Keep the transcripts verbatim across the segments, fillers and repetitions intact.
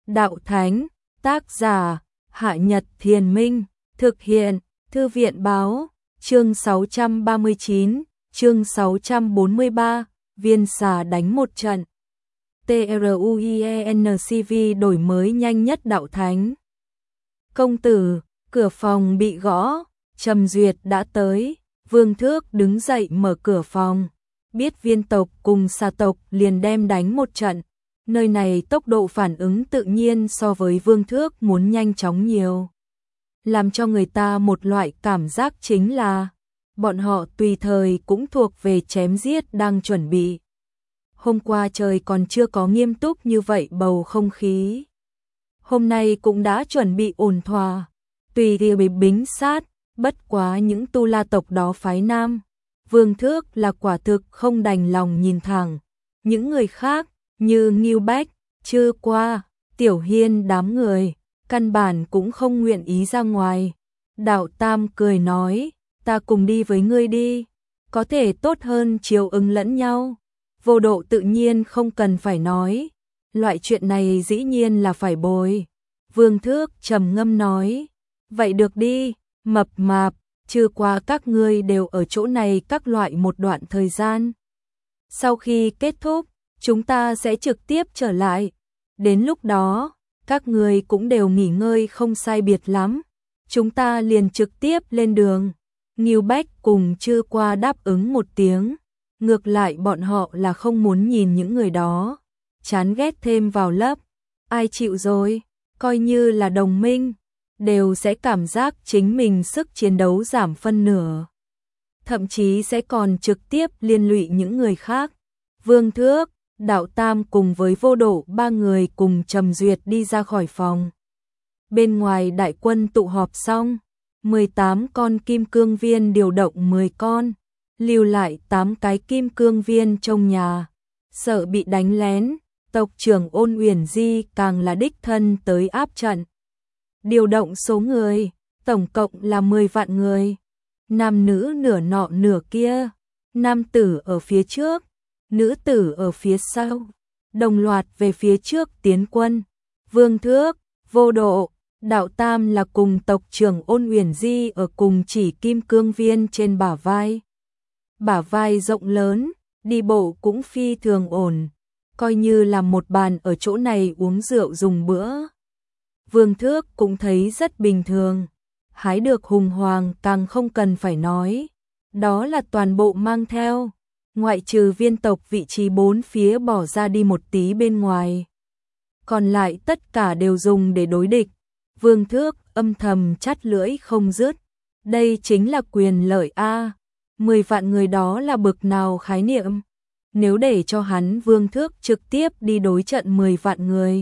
Đạo Thánh, tác giả, Hạ Nhật Thiền Minh, thực hiện, Thư viện Báo, chương sáu trăm ba mươi chín, chương sáu trăm bốn mươi ba, viên xà đánh một trận. TRUIENCV đổi mới nhanh nhất Đạo Thánh. Công tử, cửa phòng bị gõ, Trầm Duyệt đã tới, Vương Thước đứng dậy mở cửa phòng, biết viên tộc cùng xà tộc liền đem đánh một trận. Nơi này tốc độ phản ứng tự nhiên so với Vương Thước muốn nhanh chóng nhiều. Làm cho người ta một loại cảm giác chính là bọn họ tùy thời cũng thuộc về chém giết đang chuẩn bị. Hôm qua trời còn chưa có nghiêm túc như vậy bầu không khí. Hôm nay cũng đã chuẩn bị ổn thỏa, tùy thì bị bính sát, bất quá những tu la tộc đó phái nam. Vương Thước là quả thực không đành lòng nhìn thẳng. Những người khác như Ngưu Bách, Chư Qua, Tiểu Hiên đám người, căn bản cũng không nguyện ý ra ngoài. Đạo Tam cười nói, ta cùng đi với ngươi đi, có thể tốt hơn chiều ứng lẫn nhau. Vô Độ tự nhiên không cần phải nói, loại chuyện này dĩ nhiên là phải bồi. Vương Thước trầm ngâm nói, vậy được đi, Mập Mạp, Chư Qua các ngươi đều ở chỗ này các loại một đoạn thời gian. Sau khi kết thúc, chúng ta sẽ trực tiếp trở lại. Đến lúc đó, các người cũng đều nghỉ ngơi không sai biệt lắm. Chúng ta liền trực tiếp lên đường. Ngưu Bách cùng Chư Qua đáp ứng một tiếng. Ngược lại bọn họ là không muốn nhìn những người đó chán ghét thêm vào lớp. Ai chịu rồi, coi như là đồng minh, đều sẽ cảm giác chính mình sức chiến đấu giảm phân nửa. Thậm chí sẽ còn trực tiếp liên lụy những người khác. Vương Thước, Đạo Tam cùng với Vô Độ ba người cùng Trầm Duyệt đi ra khỏi phòng. Bên ngoài đại quân tụ họp xong, mười tám con kim cương viên điều động mười con, lưu lại tám cái kim cương viên trong nhà. Sợ bị đánh lén, tộc trưởng Ôn Uyển Di càng là đích thân tới áp trận. Điều động số người, tổng cộng là mười vạn người. Nam nữ nửa nọ nửa kia, nam tử ở phía trước, nữ tử ở phía sau, đồng loạt về phía trước tiến quân. Vương Thước, Vô Độ, Đạo Tam là cùng tộc trưởng Ôn Uyển Di ở cùng chỉ kim cương viên trên bả vai. Bả vai rộng lớn, đi bộ cũng phi thường ổn, coi như là một bàn ở chỗ này uống rượu dùng bữa. Vương Thước cũng thấy rất bình thường, hái được hùng hoàng càng không cần phải nói, đó là toàn bộ mang theo. Ngoại trừ viên tộc vị trí bốn phía bỏ ra đi một tí bên ngoài, còn lại tất cả đều dùng để đối địch. Vương Thước âm thầm chắt lưỡi không dứt, đây chính là quyền lợi a. Mười vạn người đó là bực nào khái niệm. Nếu để cho hắn Vương Thước trực tiếp đi đối trận mười vạn người,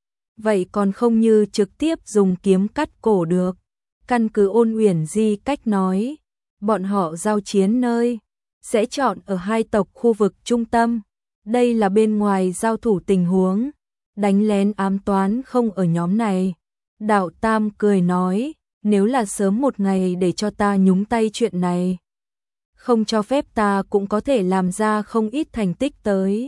vậy còn không như trực tiếp dùng kiếm cắt cổ được. Căn cứ Ôn Uyển Di cách nói, bọn họ giao chiến nơi sẽ chọn ở hai tộc khu vực trung tâm. Đây là bên ngoài giao thủ tình huống, đánh lén ám toán không ở nhóm này. Đạo Tam cười nói, nếu là sớm một ngày để cho ta nhúng tay chuyện này, không cho phép ta cũng có thể làm ra không ít thành tích tới.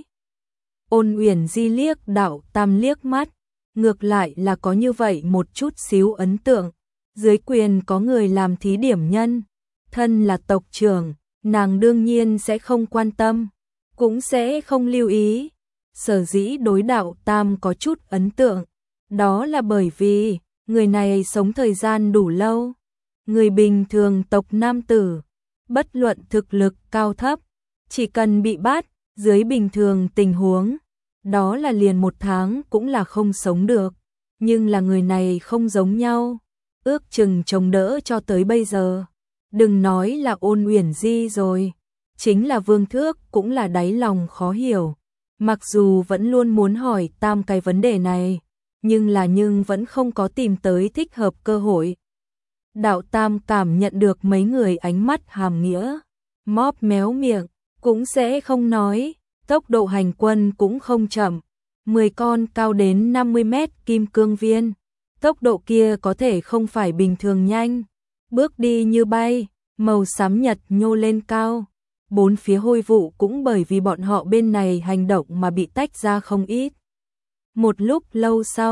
Ôn Uyển Di liếc Đạo Tam liếc mắt, ngược lại là có như vậy một chút xíu ấn tượng. Dưới quyền có người làm thí điểm nhân, thân là tộc trưởng, nàng đương nhiên sẽ không quan tâm, cũng sẽ không lưu ý. Sở dĩ đối Đạo Tam có chút ấn tượng, đó là bởi vì người này sống thời gian đủ lâu. Người bình thường tộc nam tử, bất luận thực lực cao thấp, chỉ cần bị bắt, dưới bình thường tình huống, đó là liền một tháng cũng là không sống được. Nhưng là người này không giống nhau, ước chừng chống đỡ cho tới bây giờ. Đừng nói là Ôn Uyển Di rồi, chính là Vương Thước cũng là đáy lòng khó hiểu. Mặc dù vẫn luôn muốn hỏi Tam cái vấn đề này, nhưng là nhưng vẫn không có tìm tới thích hợp cơ hội. Đạo Tam cảm nhận được mấy người ánh mắt hàm nghĩa, móp méo miệng, cũng sẽ không nói, tốc độ hành quân cũng không chậm. mười con cao đến năm mươi mét kim cương viên, tốc độ kia có thể không phải bình thường nhanh, bước đi như bay, màu xám nhật nhô lên cao. Bốn phía hôi vụ cũng bởi vì bọn họ bên này hành động mà bị tách ra không ít. Một lúc lâu sau,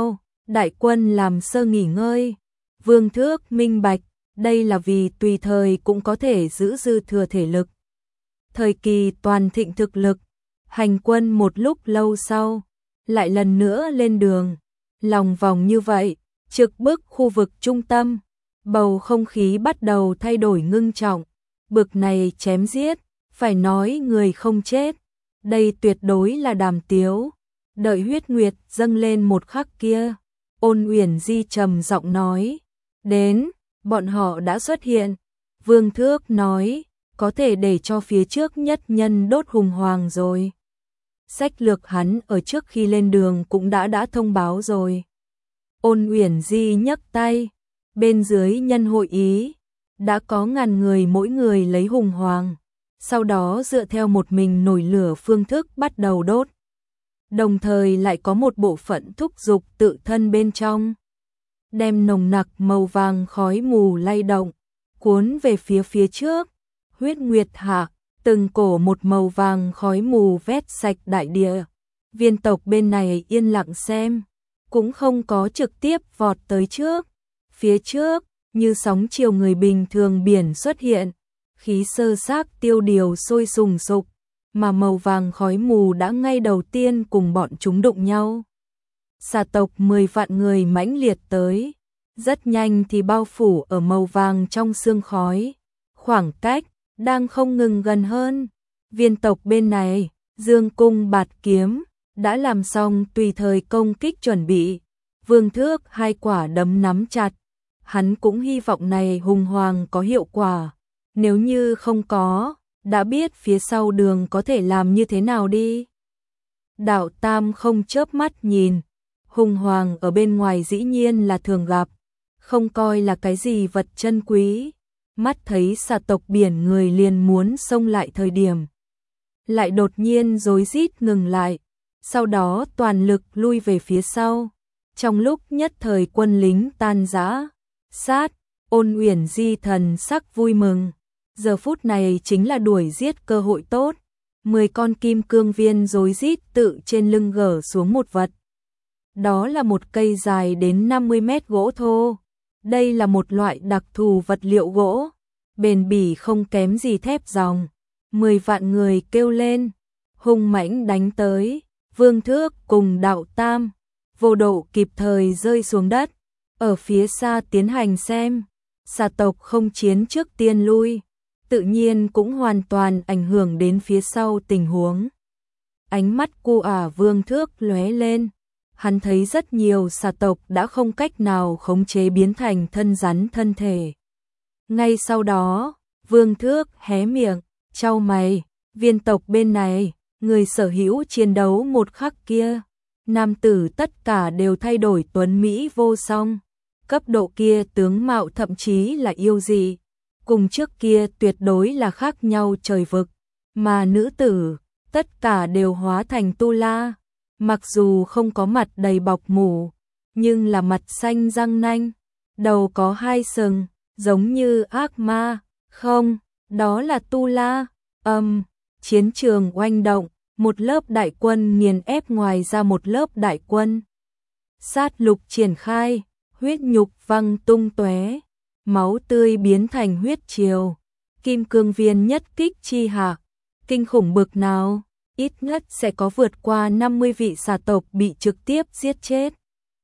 Đại quân làm sơ nghỉ ngơi, Vương Thước minh bạch, đây là vì tùy thời cũng có thể giữ dư thừa thể lực. Thời kỳ toàn thịnh thực lực, hành quân một lúc lâu sau, lại lần nữa lên đường, lòng vòng như vậy, trực bức khu vực trung tâm, bầu không khí bắt đầu thay đổi ngưng trọng, bực này chém giết, phải nói người không chết, đây tuyệt đối là đàm tiếu. Đợi huyết nguyệt dâng lên một khắc kia, Ôn Uyển Di trầm giọng nói, đến, bọn họ đã xuất hiện. Vương Thước nói, có thể để cho phía trước nhất nhân đốt hùng hoàng rồi. Sách lược hắn ở trước khi lên đường cũng đã đã thông báo rồi. Ôn Uyển Di nhấc tay, bên dưới nhân hội ý, đã có ngàn người mỗi người lấy hùng hoàng, sau đó dựa theo một mình nổi lửa phương thức bắt đầu đốt. Đồng thời lại có một bộ phận thúc dục tự thân bên trong, đem nồng nặc màu vàng khói mù lay động, cuốn về phía phía trước. Huyết nguyệt hạ, từng cổ một màu vàng khói mù vét sạch đại địa. Viên tộc bên này yên lặng xem, cũng không có trực tiếp vọt tới trước. Phía trước, như sóng chiều người bình thường biển xuất hiện, khí sơ xác tiêu điều sôi sùng sục, mà màu vàng khói mù đã ngay đầu tiên cùng bọn chúng đụng nhau. Xà tộc mười vạn người mãnh liệt tới, rất nhanh thì bao phủ ở màu vàng trong sương khói. Khoảng cách đang không ngừng gần hơn. Viên tộc bên này, dương cung bạt kiếm, đã làm xong tùy thời công kích chuẩn bị. Vương Thước hai quả đấm nắm chặt, hắn cũng hy vọng này hùng hoàng có hiệu quả. Nếu như không có, đã biết phía sau đường có thể làm như thế nào đi. Đạo Tam không chớp mắt nhìn, hùng hoàng ở bên ngoài dĩ nhiên là thường gặp, không coi là cái gì vật chân quý. Mắt thấy xà tộc biển người liền muốn xông lại thời điểm, lại đột nhiên rối rít ngừng lại, sau đó toàn lực lui về phía sau. Trong lúc nhất thời quân lính tan rã, sát, Ôn Uyển Di thần sắc vui mừng. Giờ phút này chính là đuổi giết cơ hội tốt. Mười con kim cương viên rối rít tự trên lưng gỡ xuống một vật. Đó là một cây dài đến năm mươi mét gỗ thô. Đây là một loại đặc thù vật liệu gỗ, bền bỉ không kém gì thép ròng. Mười vạn người kêu lên, hung mãnh đánh tới. Vương Thước cùng Đạo Tam vô độ kịp thời rơi xuống đất, ở phía xa tiến hành xem. Xà tộc không chiến trước tiên lui, tự nhiên cũng hoàn toàn ảnh hưởng đến phía sau tình huống. Ánh mắt cu ả Vương Thước lóe lên, hắn thấy rất nhiều xà tộc đã không cách nào khống chế biến thành thân rắn thân thể. Ngay sau đó, Vương Thước hé miệng, chau mày, viên tộc bên này, người sở hữu chiến đấu một khắc kia, nam tử tất cả đều thay đổi tuấn mỹ vô song, cấp độ kia tướng mạo thậm chí là yêu dị, cùng trước kia tuyệt đối là khác nhau trời vực, mà nữ tử, tất cả đều hóa thành tu la, mặc dù không có mặt đầy bọc mủ, nhưng là mặt xanh răng nanh, đầu có hai sừng, giống như ác ma, không, đó là tu la. Âm, um, chiến trường oanh động, một lớp đại quân nghiền ép ngoài ra một lớp đại quân. Sát lục triển khai, huyết nhục văng tung tóe, máu tươi biến thành huyết triều. Kim cương viên nhất kích chi hạ, kinh khủng bực nào, ít nhất sẽ có vượt qua năm mươi vị xà tộc bị trực tiếp giết chết.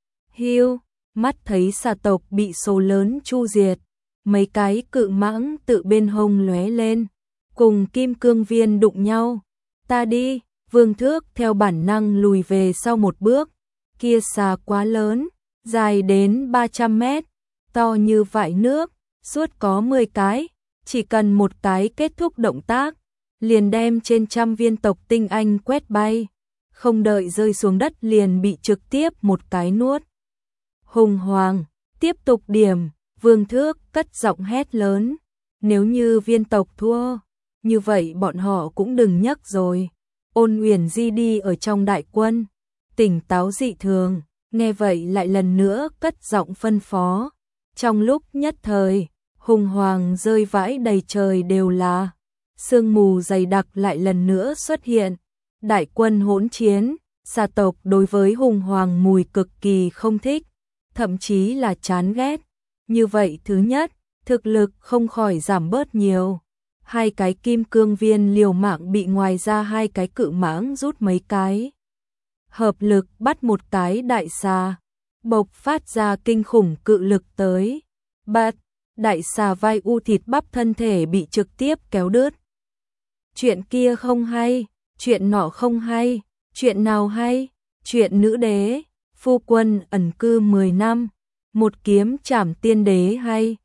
Hiu, mắt thấy xà tộc bị số lớn chu diệt, mấy cái cự mãng tự bên hông lóe lên, cùng kim cương viên đụng nhau. Ta đi, Vương Thước theo bản năng lùi về sau một bước, kia xà quá lớn, dài đến ba trăm mét, to như vại nước, suốt có mười cái, chỉ cần một cái kết thúc động tác, liền đem trên trăm viên tộc tinh anh quét bay, không đợi rơi xuống đất liền bị trực tiếp một cái nuốt. Hùng hoàng, tiếp tục điểm, Vương Thước cất giọng hét lớn, nếu như viên tộc thua, như vậy bọn họ cũng đừng nhắc rồi. Ôn Uyển Di đi ở trong đại quân, tỉnh táo dị thường, nghe vậy lại lần nữa cất giọng phân phó. Trong lúc nhất thời, hùng hoàng rơi vãi đầy trời đều là, sương mù dày đặc lại lần nữa xuất hiện. Đại quân hỗn chiến, xà tộc đối với hùng hoàng mùi cực kỳ không thích, thậm chí là chán ghét. Như vậy thứ nhất, thực lực không khỏi giảm bớt nhiều. Hai cái kim cương viên liều mạng bị ngoài ra hai cái cự mãng rút mấy cái. Hợp lực bắt một cái đại xà, bộc phát ra kinh khủng cự lực tới. Bạt, đại xà vai u thịt bắp thân thể bị trực tiếp kéo đứt. Chuyện kia không hay, chuyện nọ không hay, chuyện nào hay? Chuyện nữ đế, phu quân ẩn cư mười năm, một kiếm trảm tiên đế hay?